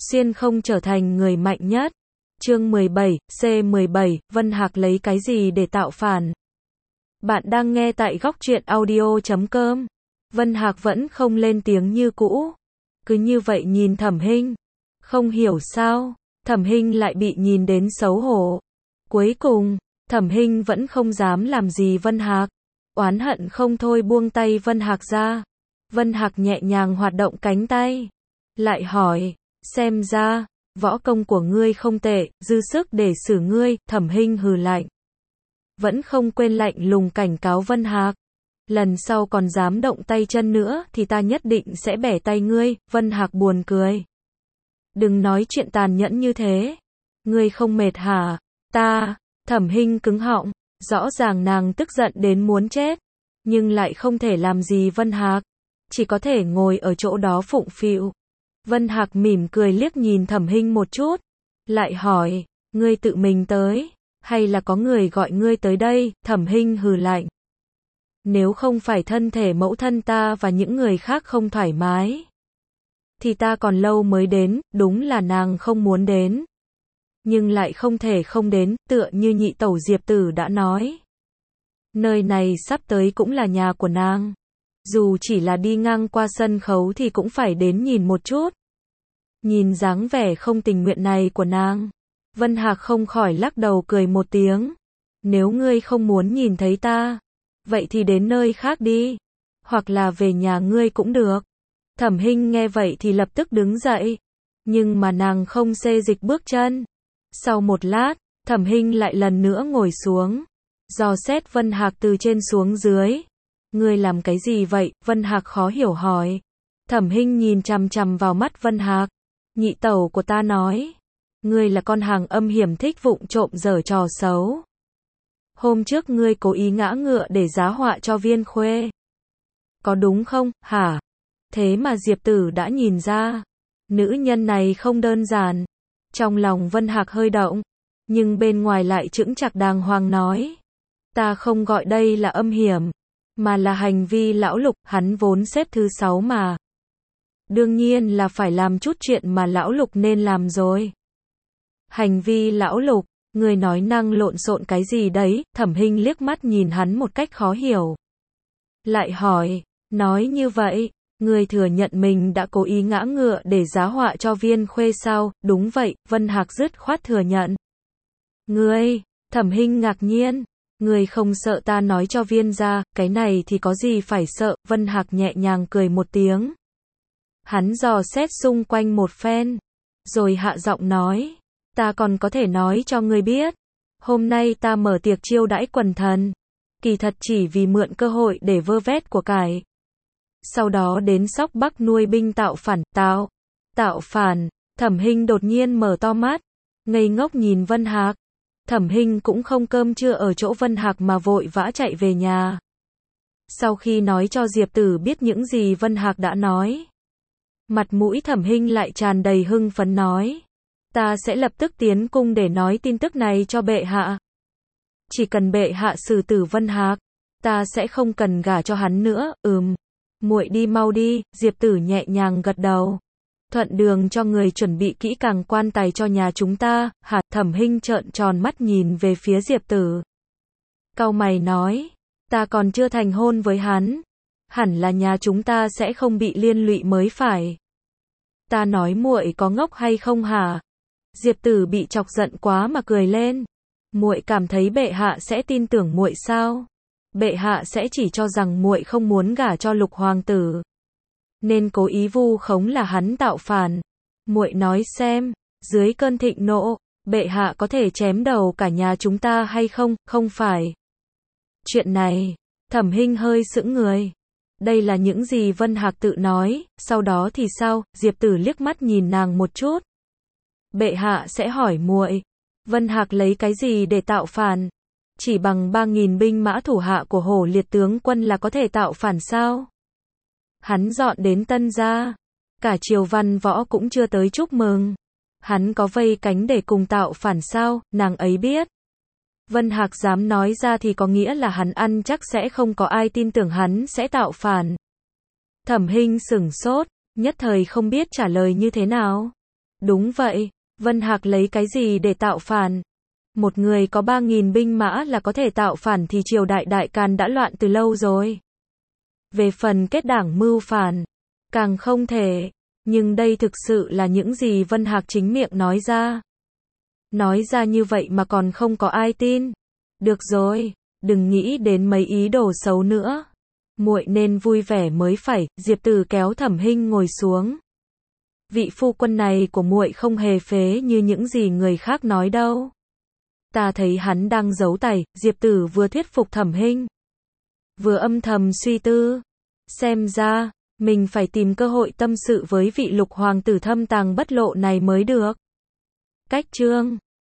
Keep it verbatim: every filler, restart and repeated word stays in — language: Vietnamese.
xuyên không trở thành người mạnh nhất. Chương mười bảy, C mười bảy, Vân Hạc lấy cái gì để tạo phản? Bạn đang nghe tại góc truyện audio chấm com. Vân Hạc vẫn không lên tiếng như cũ. Cứ như vậy nhìn Thẩm Hinh. Không hiểu sao, Thẩm Hinh lại bị nhìn đến xấu hổ. Cuối cùng, Thẩm Hinh vẫn không dám làm gì Vân Hạc. Oán hận không thôi buông tay Vân Hạc ra. Vân Hạc nhẹ nhàng hoạt động cánh tay. Lại hỏi, xem ra, võ công của ngươi không tệ, dư sức để xử ngươi. Thẩm Hinh hừ lạnh. Vẫn không quên lạnh lùng cảnh cáo Vân Hạc. Lần sau còn dám động tay chân nữa thì ta nhất định sẽ bẻ tay ngươi. Vân Hạc buồn cười. Đừng nói chuyện tàn nhẫn như thế. Ngươi không mệt hả? Ta, Thẩm Hinh cứng họng. Rõ ràng nàng tức giận đến muốn chết. Nhưng lại không thể làm gì Vân Hạc. Chỉ có thể ngồi ở chỗ đó phụng phịu. Vân Hạc mỉm cười liếc nhìn Thẩm Hinh một chút. Lại hỏi, ngươi tự mình tới, hay là có người gọi ngươi tới đây? Thẩm Hinh hừ lạnh. Nếu không phải thân thể mẫu thân ta và những người khác không thoải mái, thì ta còn lâu mới đến, đúng là nàng không muốn đến. Nhưng lại không thể không đến, tựa như nhị tẩu Diệp Tử đã nói. Nơi này sắp tới cũng là nhà của nàng. Dù chỉ là đi ngang qua sân khấu thì cũng phải đến nhìn một chút. Nhìn dáng vẻ không tình nguyện này của nàng, Vân Hạc không khỏi lắc đầu cười một tiếng. Nếu ngươi không muốn nhìn thấy ta, vậy thì đến nơi khác đi. Hoặc là về nhà ngươi cũng được. Thẩm Hinh nghe vậy thì lập tức đứng dậy. Nhưng mà nàng không xê dịch bước chân. Sau một lát, Thẩm Hinh lại lần nữa ngồi xuống. Dò xét Vân Hạc từ trên xuống dưới. Ngươi làm cái gì vậy? Vân Hạc khó hiểu hỏi. Thẩm Hinh nhìn chằm chằm vào mắt Vân Hạc. Nhị tẩu của ta nói. Ngươi là con hàng âm hiểm thích vụng trộm giở trò xấu. Hôm trước ngươi cố ý ngã ngựa để giá họa cho Viên Khuê. Có đúng không, hả? Thế mà Diệp Tử đã nhìn ra. Nữ nhân này không đơn giản. Trong lòng Vân Hạc hơi động. Nhưng bên ngoài lại chững chạc đàng hoàng nói. Ta không gọi đây là âm hiểm. Mà là hành vi lão lục, hắn vốn xếp thứ sáu mà. Đương nhiên là phải làm chút chuyện mà lão lục nên làm rồi. Hành vi lão lục, người nói năng lộn xộn cái gì đấy? Thẩm Hinh liếc mắt nhìn hắn một cách khó hiểu. Lại hỏi, nói như vậy, người thừa nhận mình đã cố ý ngã ngựa để giá họa cho Viên Khuê sao? Đúng vậy, Vân Hạc dứt khoát thừa nhận. Ngươi, Thẩm Hinh ngạc nhiên. Ngươi không sợ ta nói cho Viên gia, cái này thì có gì phải sợ? Vân Hạc nhẹ nhàng cười một tiếng. Hắn dò xét xung quanh một phen, rồi hạ giọng nói, ta còn có thể nói cho ngươi biết, hôm nay ta mở tiệc chiêu đãi quần thần, kỳ thật chỉ vì mượn cơ hội để vơ vét của cải. Sau đó đến Sóc Bắc nuôi binh tạo phản, tạo, tạo phản. Thẩm Hinh đột nhiên mở to mắt, ngây ngốc nhìn Vân Hạc. Thẩm Hinh cũng không cơm trưa ở chỗ Vân Hạc mà vội vã chạy về nhà. Sau khi nói cho Diệp Tử biết những gì Vân Hạc đã nói, mặt mũi Thẩm Hinh lại tràn đầy hưng phấn nói. Ta sẽ lập tức tiến cung để nói tin tức này cho bệ hạ. Chỉ cần bệ hạ xử tử Vân Hạc, ta sẽ không cần gả cho hắn nữa. Ừm, muội đi mau đi. Diệp Tử nhẹ nhàng gật đầu. Thuận đường cho người chuẩn bị kỹ càng quan tài cho nhà chúng ta. Hả? Thẩm Hinh trợn tròn mắt nhìn về phía Diệp Tử. Cau mày nói, ta còn chưa thành hôn với hắn, hẳn là nhà chúng ta sẽ không bị liên lụy mới phải. Ta nói muội có ngốc hay không hả? Diệp Tử bị chọc giận quá mà cười lên. Muội cảm thấy bệ hạ sẽ tin tưởng muội sao? Bệ hạ sẽ chỉ cho rằng muội không muốn gả cho Lục hoàng tử, nên cố ý vu khống là hắn tạo phản. Muội nói xem, dưới cơn thịnh nộ, bệ hạ có thể chém đầu cả nhà chúng ta hay không? Không phải. Chuyện này, Thẩm Hinh hơi sững người. Đây là những gì Vân Hạc tự nói, sau đó thì sao? Diệp Tử liếc mắt nhìn nàng một chút. Bệ hạ sẽ hỏi muội, Vân Hạc lấy cái gì để tạo phản? Chỉ bằng ba nghìn binh mã thủ hạ của Hổ Liệt tướng quân là có thể tạo phản sao? Hắn dọn đến Tân gia, cả triều văn võ cũng chưa tới chúc mừng. Hắn có vây cánh để cùng tạo phản sao? Nàng ấy biết. Vân Hạc dám nói ra thì có nghĩa là hắn ăn chắc sẽ không có ai tin tưởng hắn sẽ tạo phản. Thẩm Hinh sửng sốt, nhất thời không biết trả lời như thế nào. Đúng vậy, Vân Hạc lấy cái gì để tạo phản? Một người có ba nghìn binh mã là có thể tạo phản thì triều đại Đại Càn đã loạn từ lâu rồi. Về phần kết đảng mưu phản, càng không thể. Nhưng đây thực sự là những gì Vân Hạc chính miệng nói ra. Nói ra như vậy mà còn không có ai tin. Được rồi, đừng nghĩ đến mấy ý đồ xấu nữa. Muội nên vui vẻ mới phải. Diệp Tử kéo Thẩm Hinh ngồi xuống. Vị phu quân này của muội không hề phế như những gì người khác nói đâu. Ta thấy hắn đang giấu tài. Diệp Tử vừa thuyết phục Thẩm Hinh, vừa âm thầm suy tư. Xem ra, mình phải tìm cơ hội tâm sự với vị lục hoàng tử thâm tàng bất lộ này mới được. Cách chương